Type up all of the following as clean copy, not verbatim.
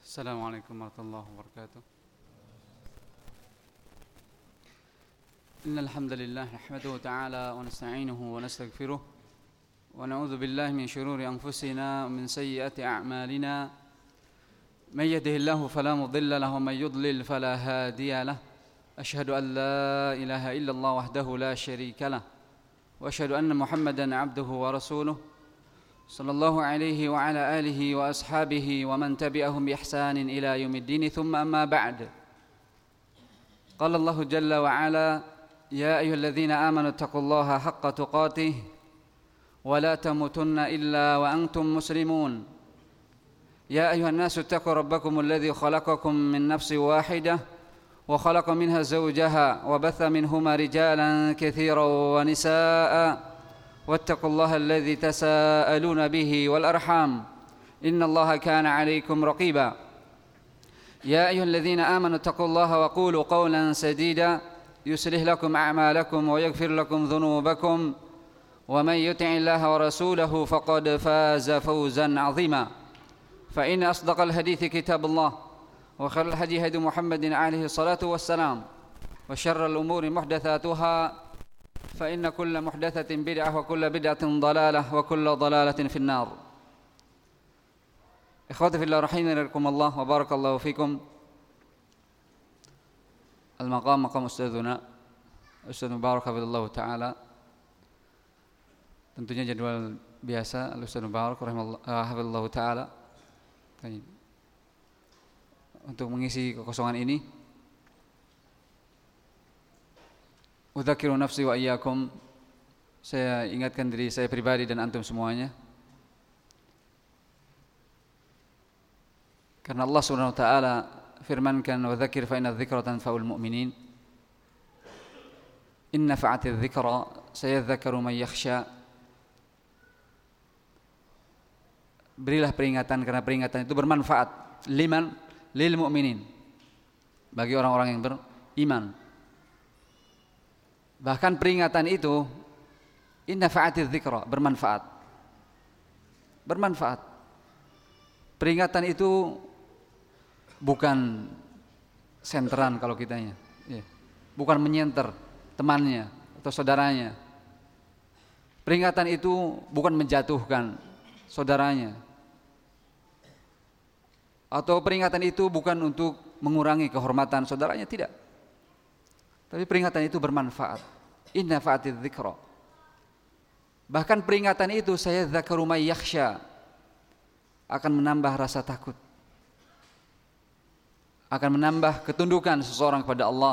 السلام عليكم ورحمة الله وبركاته. إن الحمد لله نحمده تعالى ونستعينه ونستغفره ونعوذ بالله من شرور أنفسنا ومن سيئات أعمالنا. من يهده الله فلا مضل له ومن يضلل فلا هادي له. أشهد أن لا إله إلا الله وحده لا شريك له وأشهد أن محمدا عبده ورسوله صلى الله عليه وعلى آله وأصحابه ومن تبعهم بإحسان إلى يوم الدين. ثم أما بعد، قال الله جل وعلا: يا أيها الذين آمنوا اتقوا الله حق تقاته ولا تموتن إلا وأنتم مسلمون. يا أيها الناس اتقوا ربكم الذي خلقكم من نفس واحدة وخلق منها زوجها وبث منهما رجالا كثيرا ونساء واتقوا الله الذي تساءلون به والأرحام إن الله كان عليكم رقيبا. يا أيها الذين آمنوا اتقوا الله وقولوا قولا سديدا يصلح لكم أعمالكم ويغفر لكم ذنوبكم ومن يطع الله ورسوله فقد فاز فوزا عظيما. فإن أصدق الحديث كتاب الله وخير الهدي هدي محمد عليه الصلاة والسلام وشر الأمور محدثاتها فإن كل محدثة بدعة وكل بدعة ضلالة وكل ضلالة في النار. إخواتي في الله رحمكم الله وبارك الله فيكم. المقام مقام أستاذنا Ustaz Mubarak hafizallahu ta'ala. Tentunya jadwal biasa Ustaz Mubarak hafizallahu ta'ala untuk mengisi kekosongan ini. Udzakiru nafsi wa iyyakum, saya ingatkan diri saya pribadi dan antum semuanya, karena Allah Subhanahu wa taala firmankan, wa dzakir fa inna dzikra tanfa'ul mu'minin. Inna fa'ati dzikra sayadzakaru man yakhsha. Berilah peringatan karena peringatan itu bermanfaat. Liman? Lil mu'minin, bagi orang-orang yang beriman. Bahkan peringatan itu inna fa'ati dzikra, bermanfaat. Bermanfaat. Peringatan itu bukan senteran kalau kitanya, bukan menyenter temannya atau saudaranya. Peringatan itu bukan menjatuhkan saudaranya, atau peringatan itu bukan untuk mengurangi kehormatan saudaranya, tidak. Tapi peringatan itu bermanfaat. Inna fa'ati dzikra. Bahkan peringatan itu saya dzakaru may yakhsha, akan menambah rasa takut, akan menambah ketundukan seseorang kepada Allah.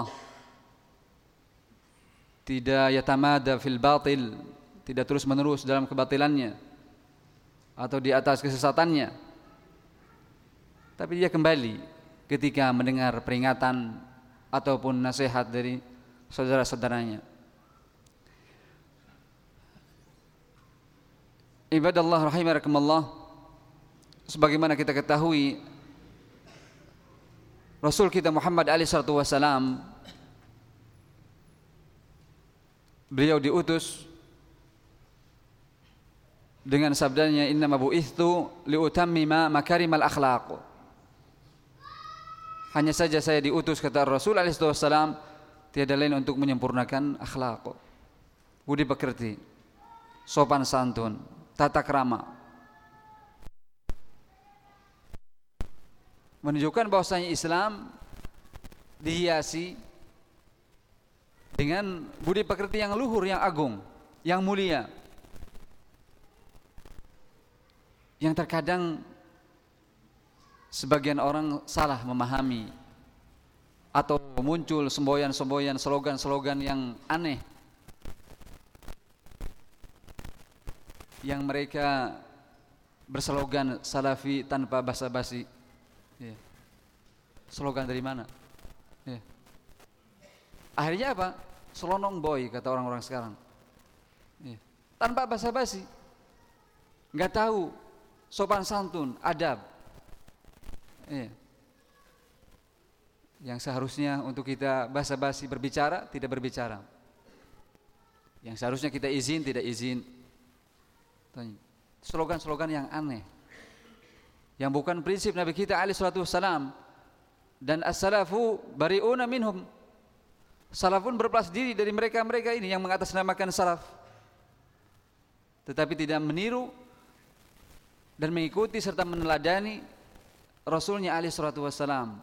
Tidak yatamada fil batil, tidak terus menerus dalam kebatilannya atau di atas kesesatannya, tapi dia kembali ketika mendengar peringatan ataupun nasihat dari saudara-saudaranya. Ibadallah rahimakumullah, sebagaimana kita ketahui, Rasul kita Muhammad alaihi salatu wasalam, beliau diutus dengan sabdanya, innama bu'ithtu liutammima makarimal akhlaq. Hanya saja saya diutus, kata Rasul alaihi salatu wasalam, tiada lain untuk menyempurnakan akhlaq, budi pekerti, sopan santun, tata krama, menunjukkan bahwasanya Islam dihiasi dengan budi pekerti yang luhur, yang agung, yang mulia, yang terkadang sebagian orang salah memahami atau muncul semboyan-semboyan, slogan-slogan yang aneh yang mereka berslogan salafi tanpa basa-basi. Slogan dari mana? Akhirnya apa? Selonong boy, kata orang-orang sekarang. Tanpa basa-basi, nggak tahu sopan santun, adab. Yang seharusnya untuk kita basa-basi berbicara, tidak berbicara. Yang seharusnya kita izin, tidak izin. Slogan-slogan yang aneh. yang bukan prinsip Nabi kita alaihi salatu wassalam. Dan as-salafu bari'una minhum. Salafun berlepas diri dari mereka-mereka ini yang mengatasnamakan salaf, tetapi tidak meniru dan mengikuti serta meneladani Rasulnya alaihi salatu wassalam.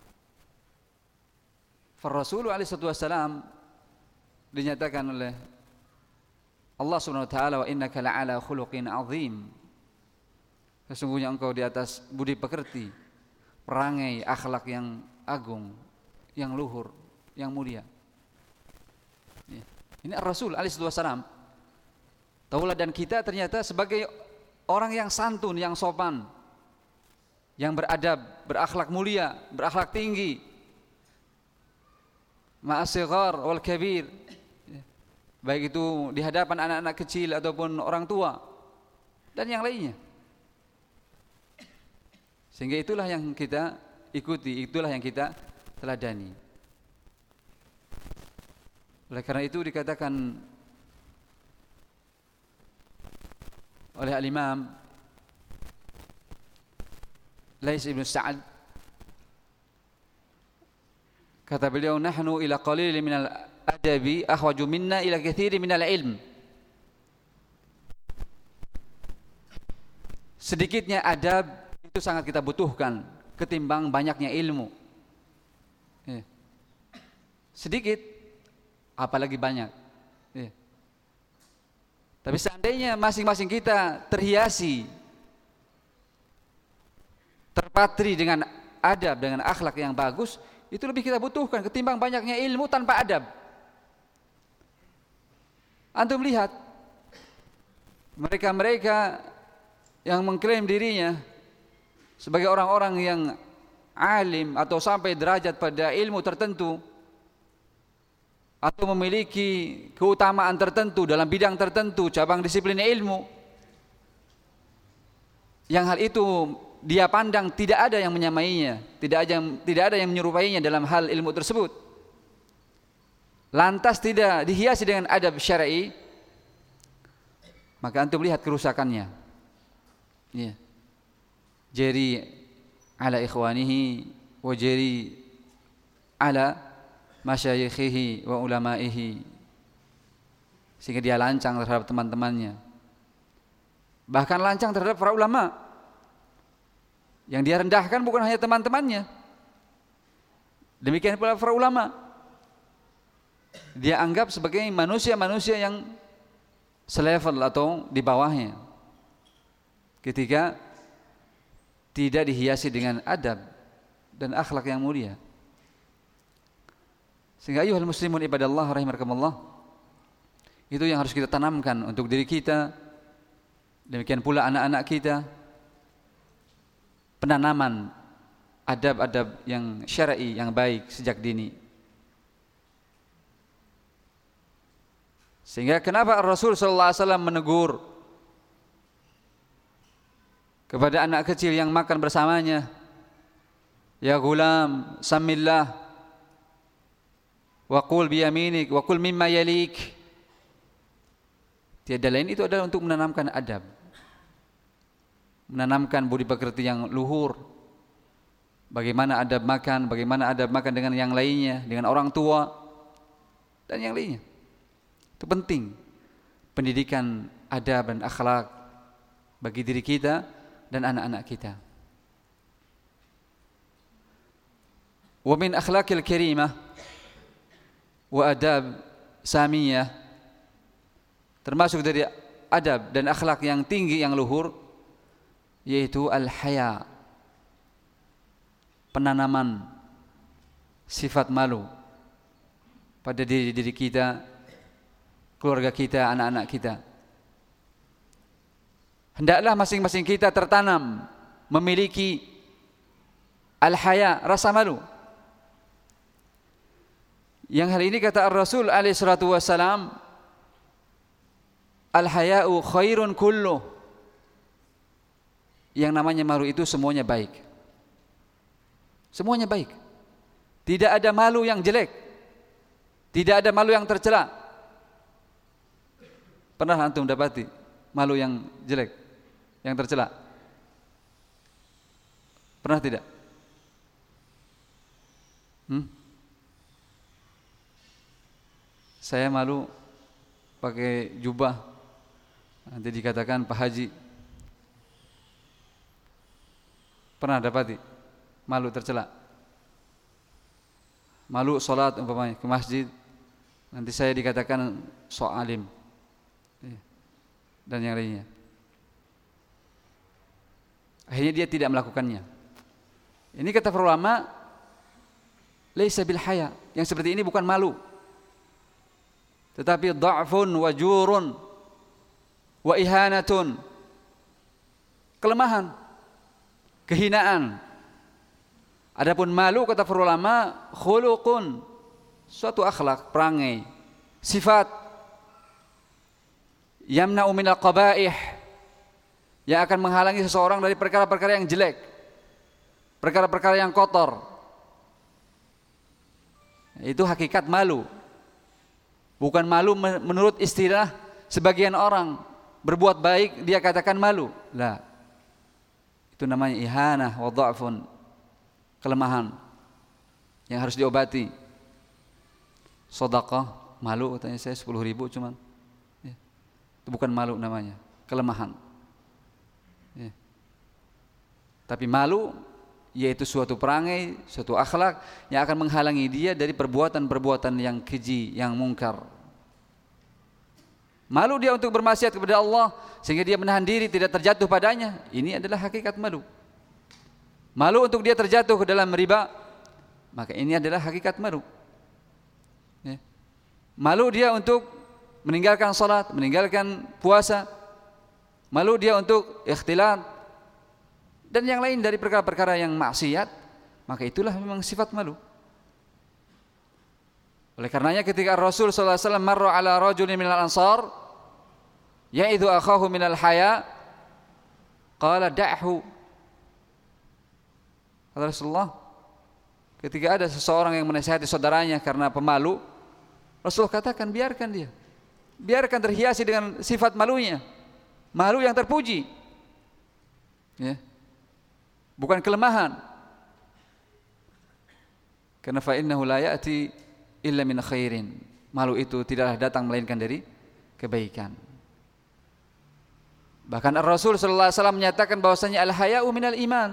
Rasul alaihi salatu wassalam dinyatakan oleh Allah Subhanahu wa taala, wa innaka la'ala khuluqin azim. Sesungguhnya engkau di atas budi pekerti, perangai akhlak yang agung, yang luhur, yang mulia. Ya. Ini Rasul alaihi salatu wassalam. Tauladan kita ternyata sebagai orang yang santun, yang sopan, yang beradab, berakhlak mulia, berakhlak tinggi. Ma'as-sighar wal kabir. Baik itu di hadapan anak-anak kecil ataupun orang tua dan yang lainnya. Sehingga itulah yang kita ikuti, itulah yang kita teladani. Oleh karena itu dikatakan oleh al-Imam Lais ibn Sa'ad, kata beliau, nahnu ila qalilin minal adabi ahwaju minna ila katsirin minal ilm. Sedikitnya adab itu sangat kita butuhkan ketimbang banyaknya ilmu. Sedikit apalagi banyak. Tapi seandainya masing-masing kita terhiasi, terpatri dengan adab, dengan akhlak yang bagus, itu lebih kita butuhkan ketimbang banyaknya ilmu tanpa adab. Antum lihat mereka-mereka yang mengklaim dirinya sebagai orang-orang yang alim atau sampai derajat pada ilmu tertentu atau memiliki keutamaan tertentu dalam bidang tertentu, cabang disiplin ilmu, yang hal itu dia pandang tidak ada yang menyamainya, tidak ada yang menyerupainya dalam hal ilmu tersebut. Lantas tidak dihiasi dengan adab syar'i, maka antum lihat kerusakannya. Ya. Jari ala ikhwanihi wa jari ala masyayikhihi wa ulamaihi, sehingga dia lancang terhadap teman-temannya, bahkan lancang terhadap para ulama. Yang dia rendahkan bukan hanya teman-temannya, demikian pula para ulama. Dia anggap sebagai manusia-manusia yang selevel atau di bawahnya, ketika tidak dihiasi dengan adab dan akhlak yang mulia. Sehingga ayuhal muslimun ibadallah rahimakumullah, itu yang harus kita tanamkan untuk diri kita, demikian pula anak-anak kita, penanaman adab-adab yang syar'i yang baik sejak dini. Sehingga kenapa Rasul sallallahu alaihi wasallam menegur kepada anak kecil yang makan bersamanya, ya gulam samillah wa qul bi yaminik wa qul mimma yalik. Tiada lain, itu adalah untuk menanamkan adab, menanamkan budi pekerti yang luhur. Bagaimana adab makan dengan yang lainnya, dengan orang tua dan yang lainnya. Itu penting, pendidikan adab dan akhlak bagi diri kita dan anak-anak kita. Wa min akhlaqil karimah wa adab samiyah, termasuk dari adab dan akhlak yang tinggi yang luhur, yaitu al-haya, penanaman sifat malu pada diri kita, keluarga kita, anak-anak kita. Hendaklah masing-masing kita tertanam memiliki al-haya, rasa malu. Yang hal ini kata Ar-Rasul alaihi salatu wassalam, al-haya'u khairun kulluh. Yang namanya malu itu semuanya baik. Semuanya baik. Tidak ada malu yang jelek, tidak ada malu yang tercela. Pernah antum dapati malu yang jelek, yang tercela? Pernah tidak? Saya malu pakai jubah, nanti dikatakan Pak Haji. Pernah dapati malu tercela? Malu sholat umpamanya ke masjid, nanti saya dikatakan sok alim dan yang lainnya. Akhirnya dia tidak melakukannya. Ini kata para ulama, laisa bil haya. Yang seperti ini bukan malu, tetapi dha'fun wa jurun wa ihanatun, kelemahan, kehinaan. Adapun malu kata para ulama, khuluqun, suatu akhlak, perangai, sifat, yamna'u minal qaba'ih, yang akan menghalangi seseorang dari perkara-perkara yang jelek, perkara-perkara yang kotor. Itu hakikat malu. Bukan malu menurut istilah sebagian orang, berbuat baik dia katakan malu. La. Itu namanya ihanah wa dha'fun, kelemahan yang harus diobati. Sedekah, malu katanya saya 10.000 cuman. Itu bukan malu namanya, kelemahan. Tapi malu yaitu suatu perangai, suatu akhlak yang akan menghalangi dia dari perbuatan-perbuatan yang keji, yang mungkar. Malu dia untuk bermaksiat kepada Allah sehingga dia menahan diri tidak terjatuh padanya. Ini adalah hakikat malu. Malu untuk dia terjatuh ke dalam riba, maka ini adalah hakikat malu. Malu dia untuk meninggalkan salat, meninggalkan puasa. Malu dia untuk ikhtilat dan yang lain dari perkara-perkara yang maksiat, maka itulah memang sifat malu. Oleh karenanya ketika Rasul sallallahu alaihi wasallam marra ala rajulin minal ansar ya'idhu akhahu minal haya, qala da'hu. Kata Rasulullah, ketika ada seseorang yang menasihati saudaranya karena pemalu, Rasul katakan biarkan dia, biarkan terhiasi dengan sifat malunya, malu yang terpuji, ya, bukan kelemahan. Karena fa innahu la ya'ti illa min khairin. Malu itu tidaklah datang melainkan dari kebaikan. Bahkan Rasul sallallahu alaihi wasallam menyatakan bahwasanya al-haya'u minal iman.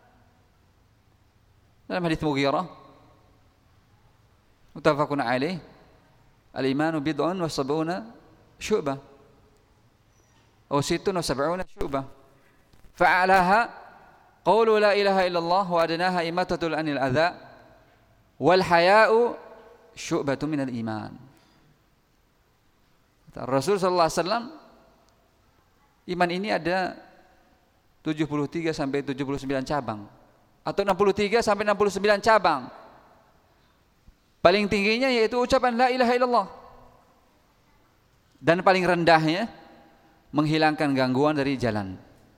Dalam hadis Mughirah, muttafaqun alaih, al-imanu bid'un wa sab'una syu'bah. Atau sittun wa sab'una syu'bah. Fa'alaha qawlu la ilaha illallah wa adnaha imatatul anil adha wal haya'u syu'batu minal iman. Rasul sallallahu alaihi wasallam, iman ini ada 73 sampai 79 cabang atau 63 sampai 69 cabang. Paling tingginya yaitu ucapan la ilaha illallah. Dan paling rendahnya menghilangkan gangguan dari jalan.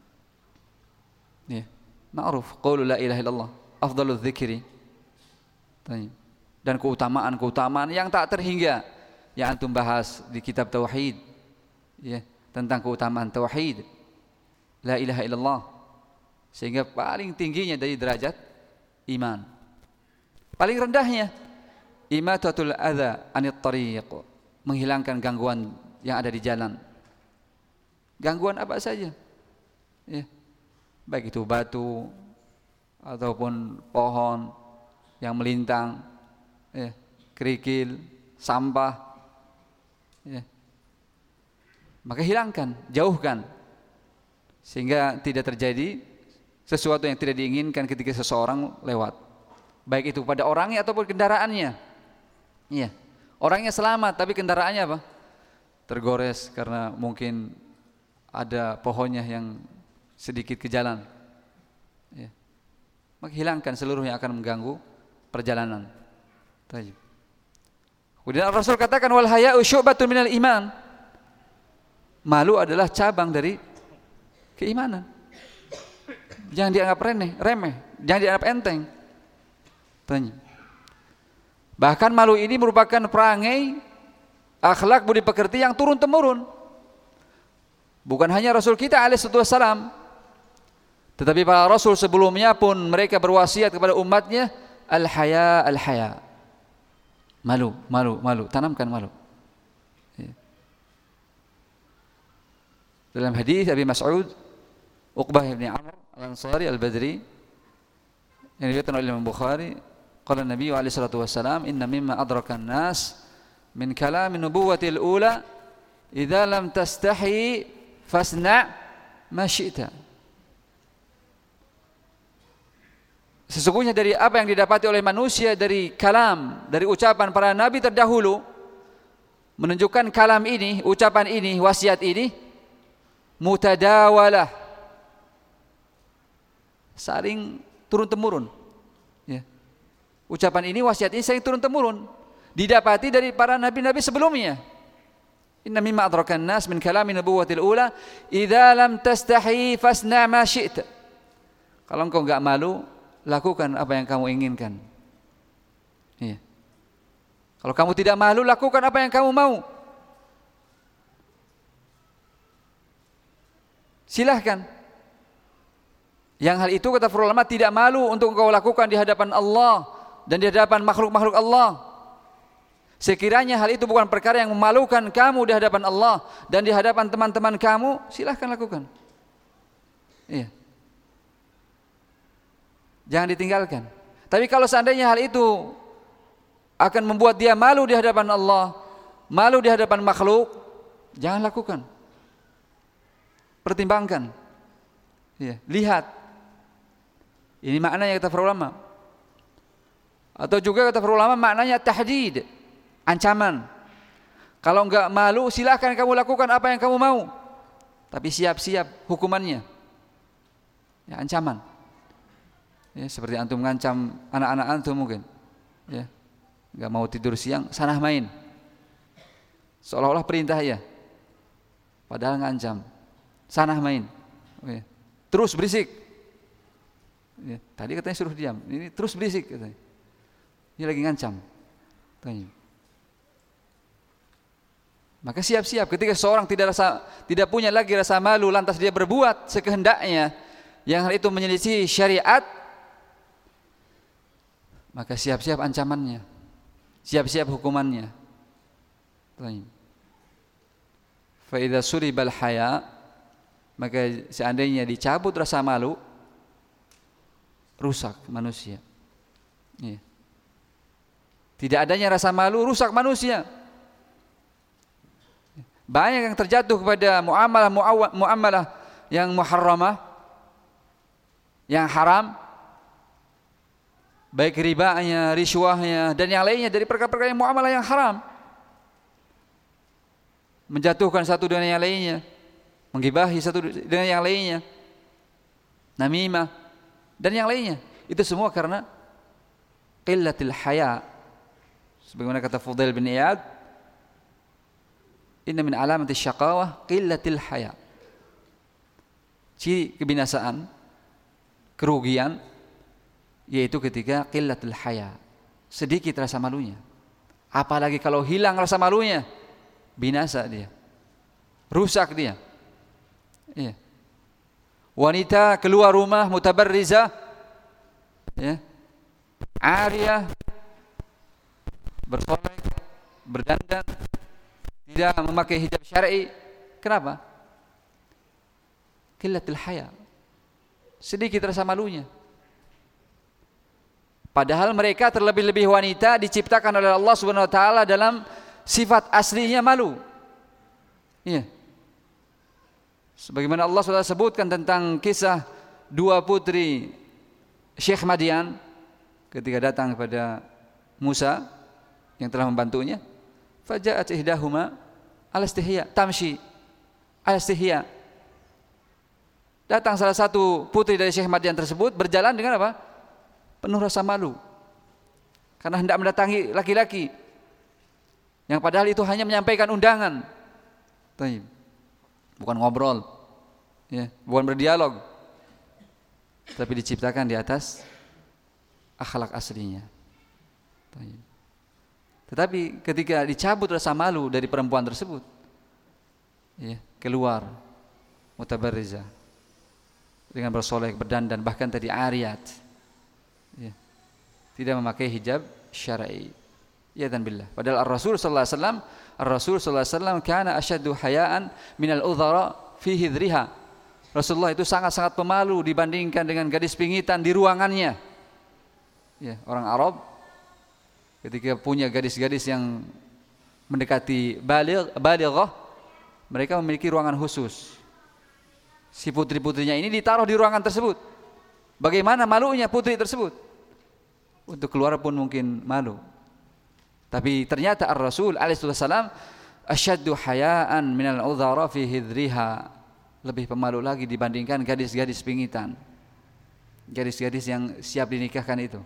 Ya, ma'ruf qaulu la ilaha illallah, afdhaludz dzikri. Dan keutamaan-keutamaan yang tak terhingga yang antum bahas di kitab tauhid, ya, tentang keutamaan tauhid la ilaha illallah, sehingga paling tingginya dari derajat iman. Paling rendahnya imatatul adza anit tariq, menghilangkan gangguan yang ada di jalan. Gangguan apa saja, ya, baik itu batu ataupun pohon yang melintang, ya, kerikil, sampah, ya, maka hilangkan, jauhkan, sehingga tidak terjadi sesuatu yang tidak diinginkan ketika seseorang lewat, baik itu pada orangnya ataupun kendaraannya. Iya, orangnya selamat tapi kendaraannya apa? Tergores karena mungkin ada pohonnya yang sedikit ke jalan, ya, maka hilangkan seluruh yang akan mengganggu perjalanan. Kemudian Rasul katakan wal haya'u syu'batun minal iman. Malu adalah cabang dari keimanan. Jangan dianggap remeh, jangan dianggap enteng. Bahkan malu ini merupakan perangai akhlak budi pekerti yang turun temurun. Bukan hanya Rasul kita alaihi wassalam, Tetapi para rasul sebelumnya pun mereka berwasiat kepada umatnya al-haya, al-haya. Malu, malu, malu, tanamkan malu. Ya. Dalam hadis Abi Mas'ud Uqbah bin Amr Al-Ansari Al-Badri yang diriwayatkan oleh Imam Bukhari, qala Nabi alaihi salatu wasalam, inna mimma adraka an-nas min kalam nubuwwatil ula idza lam tastahi fasna' ma syi'ta. Sesungguhnya dari apa yang didapati oleh manusia dari kalam, dari ucapan para nabi terdahulu, menunjukkan kalam ini, ucapan ini, wasiat ini mutadawalah, saling turun-temurun. Ya. Ucapan ini, wasiat ini saling turun-temurun, didapati dari para nabi-nabi sebelumnya. Inna mimma adrakan nas min kalami nubuwwatil ula idza lam tastahi fasna' ma syi'ta. Kalau engkau enggak malu, lakukan apa yang kamu inginkan. Iya. Kalau kamu tidak malu, lakukan apa yang kamu mau. Silahkan. Yang hal itu kata para ulama tidak malu untuk engkau lakukan di hadapan Allah dan di hadapan makhluk-makhluk Allah. Sekiranya hal itu bukan perkara yang memalukan kamu di hadapan Allah dan di hadapan teman-teman kamu, silahkan lakukan. Iya. Jangan ditinggalkan. Tapi kalau seandainya hal itu akan membuat dia malu di hadapan Allah, malu di hadapan makhluk, jangan lakukan. Pertimbangkan. Ya, lihat. Ini maknanya kata para ulama. Atau juga kata para ulama maknanya tahdid, ancaman. Kalau enggak malu, silakan kamu lakukan apa yang kamu mau. Tapi siap-siap hukumannya. Ya, ancaman. Ya, seperti antum ngancam anak-anak antum mungkin. Ya. Enggak mau tidur siang, sana main. Seolah-olah perintah ya. Padahal ngancam. Sana main. Ya. Terus berisik. Ya. Tadi katanya suruh diam, ini terus berisik katanya. Ini lagi ngancam. Tanya. Maka siap-siap ketika seorang tidak punya lagi rasa malu lantas dia berbuat sekehendaknya yang hal itu menyelisih syariat, maka siap-siap ancamannya, siap-siap hukumannya. Fa idza suribal haya, maka seandainya dicabut rasa malu, rusak manusia. Ya. Tidak adanya rasa malu rusak manusia. Banyak yang terjatuh kepada muamalah yang muharramah, yang haram, baik ribanya, riswahnya, dan yang lainnya dari perkara-perkara yang muamalah yang haram. Menjatuhkan satu dengan yang lainnya, menggibahi satu dengan yang lainnya, namimah, dan yang lainnya. Itu semua karena qillatil haya. Sebagaimana kata Fudail bin Iyad, inna min alamati syaqawah qillatil haya. Ciri kebinasaan, kerugian, yaitu ketika qillatul haya, sedikit rasa malunya. Apalagi kalau hilang rasa malunya, binasa dia, rusak dia. Ya. Wanita keluar rumah mutabarrizah, ya, ariyah, bersolek, berdandan, tidak memakai hijab syar'i. Kenapa? Qillatul haya, sedikit rasa malunya. Padahal mereka terlebih-lebih wanita diciptakan oleh Allah Subhanahu wa taala dalam sifat aslinya malu. Iya. Sebagaimana Allah sudah sebutkan tentang kisah dua putri Syekh Madian ketika datang kepada Musa yang telah membantunya. Faja'at ihdahuma al-istihya tamshi al-istihya. Datang salah satu putri dari Syekh Madian tersebut berjalan dengan apa? Penuh rasa malu. Karena hendak mendatangi laki-laki yang padahal itu hanya menyampaikan undangan. Bukan ngobrol, ya, bukan berdialog, tapi diciptakan di atas akhlak aslinya. Tetapi ketika dicabut rasa malu dari perempuan tersebut, ya, keluar mutabarrizah, dengan bersolek, berdandan, bahkan tadi ariyat, ya, tidak memakai hijab syar'i. Ya dan billah. Padahal Rasul sallallahu alaihi wasallam kana asyaddu hayaan minal udhara fi hidriha. Rasulullah itu sangat-sangat pemalu dibandingkan dengan gadis pingitan di ruangannya. Ya, orang Arab ketika punya gadis-gadis yang mendekati balighah, mereka memiliki ruangan khusus. Si putri-putrinya ini ditaruh di ruangan tersebut. Bagaimana malunya putri tersebut? Untuk keluar pun mungkin malu. Tapi ternyata Ar-Rasul alaihi wasallam asyaddu hayaan minal udhara fi hidriha, lebih pemalu lagi dibandingkan gadis-gadis pingitan, gadis-gadis yang siap dinikahkan itu.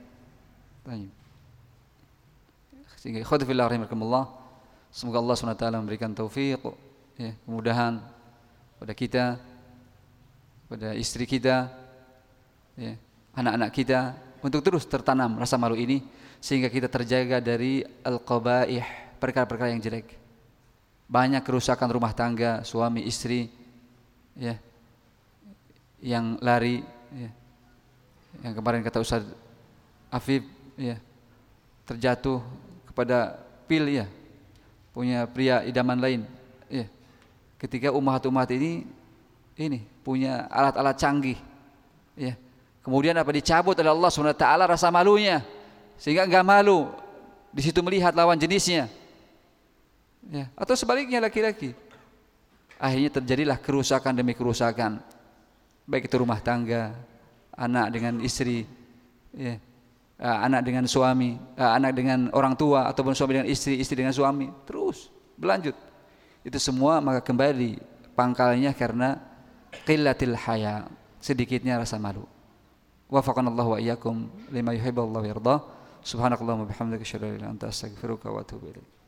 Sehingga khudfillah rahimakumullah, semoga Allah SWT memberikan taufik, ya, kemudahan pada kita, pada istri kita, ya, anak-anak kita, untuk terus tertanam rasa malu ini sehingga kita terjaga dari al-qabaih, perkara-perkara yang jelek. Banyak kerusakan rumah tangga, suami istri, ya, yang lari, ya, yang kemarin kata Ustaz Afif, ya, terjatuh kepada pil, ya, punya pria idaman lain, ya. Ketika ummahat-ummahat ini punya alat-alat canggih, ya. Kemudian apa, dicabut oleh Allah SWT rasa malunya, sehingga enggak malu di situ melihat lawan jenisnya, ya. Atau sebaliknya laki-laki, akhirnya terjadilah kerusakan demi kerusakan, baik itu rumah tangga, anak dengan istri, ya, anak dengan suami, anak dengan orang tua, ataupun suami dengan istri, istri dengan suami, terus berlanjut. Itu semua maka kembali pangkalnya karena qillatil haya, sedikitnya rasa malu. Wafaqanallahu wa iyyakum lima yuhibbu wa yarda. Subhanakallahumma bihamdika asyhadu an la ilaha illa anta astaghfiruka wa atubu ilaik.